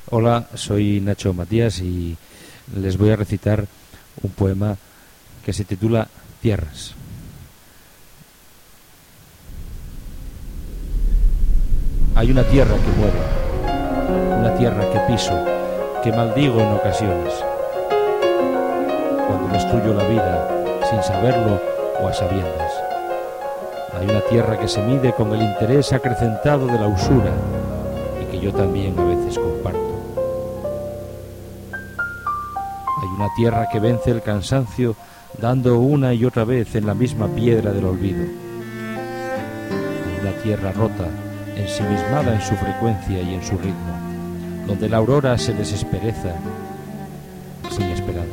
Hola, soy Nacho Matías y les voy a recitar un poema que se titula Tierras. Hay una tierra que muero, una tierra que piso, que maldigo en ocasiones, cuando destruyo la vida sin saberlo o a sabiendas. Hay una tierra que se mide con el interés acrecentado de la usura y que yo también a veces comparto. Hay una tierra que vence el cansancio dando una y otra vez en la misma piedra del olvido. Hay una tierra rota, ensimismada en su frecuencia y en su ritmo, donde la aurora se desespereza sin esperanza.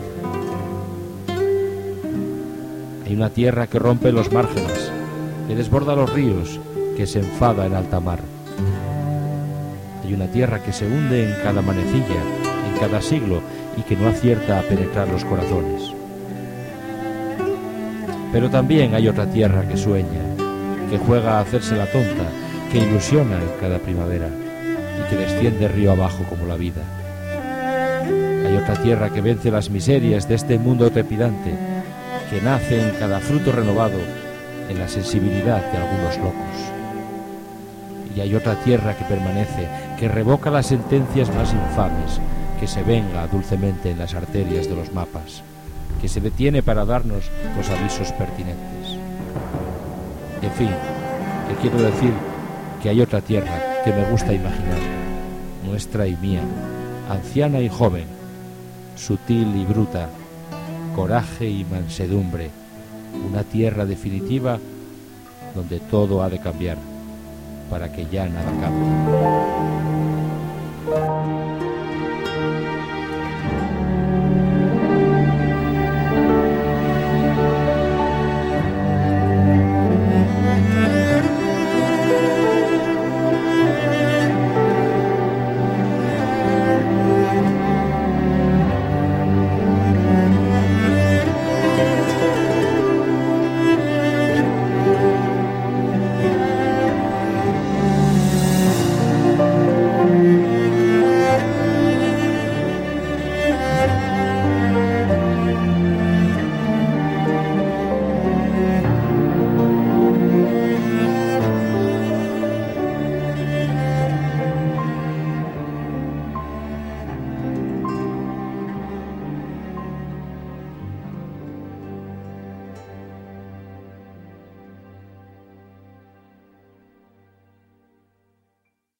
Hay una tierra que rompe los márgenes, que desborda los ríos, que se enfada en alta mar. Hay una tierra que se hunde en cada manecilla, en cada siglo, y que no acierta a penetrar los corazones. Pero también hay otra tierra que sueña, que juega a hacerse la tonta, que ilusiona en cada primavera y que desciende río abajo como la vida. Hay otra tierra que vence las miserias de este mundo trepidante, que nace en cada fruto renovado en la sensibilidad de algunos locos. Y hay otra tierra que permanece, que revoca las sentencias más infames, que se venga dulcemente en las arterias de los mapas, que se detiene para darnos los avisos pertinentes. En fin, que quiero decir que hay otra tierra que me gusta imaginar, nuestra y mía, anciana y joven, sutil y bruta, coraje y mansedumbre, una tierra definitiva donde todo ha de cambiar para que ya nada cambie.